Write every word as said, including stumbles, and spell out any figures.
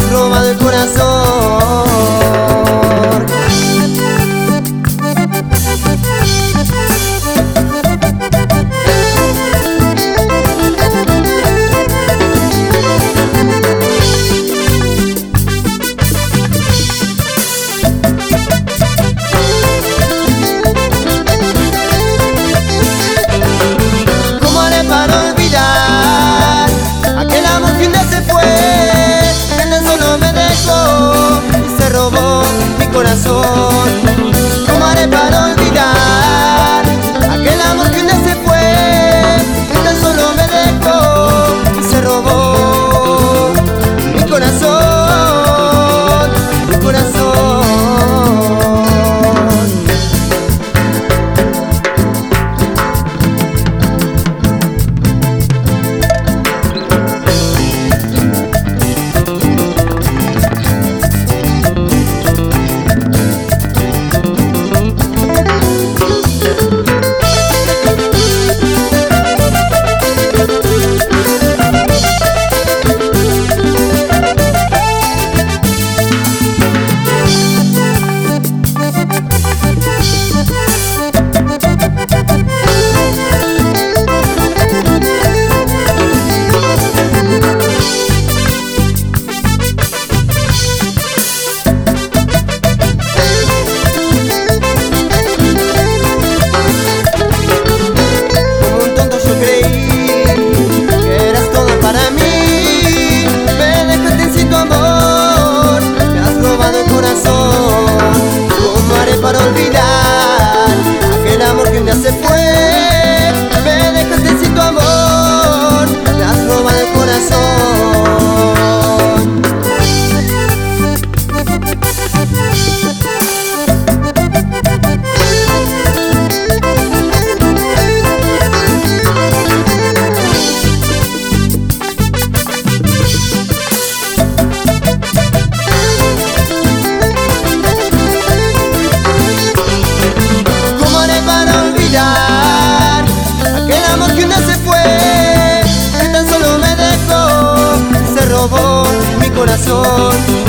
has robado el corazón. ¿Cómo haré para olvidar aquel amor que un día se fue y tan solo me dejó y se robó mi corazón, mi corazón? Para olvidar aquel amor que un día se fue, me dejaste sin tu amor, me has robado el corazón. Aquel amor que un día se fue, que tan solo me dejó, se robó mi corazón.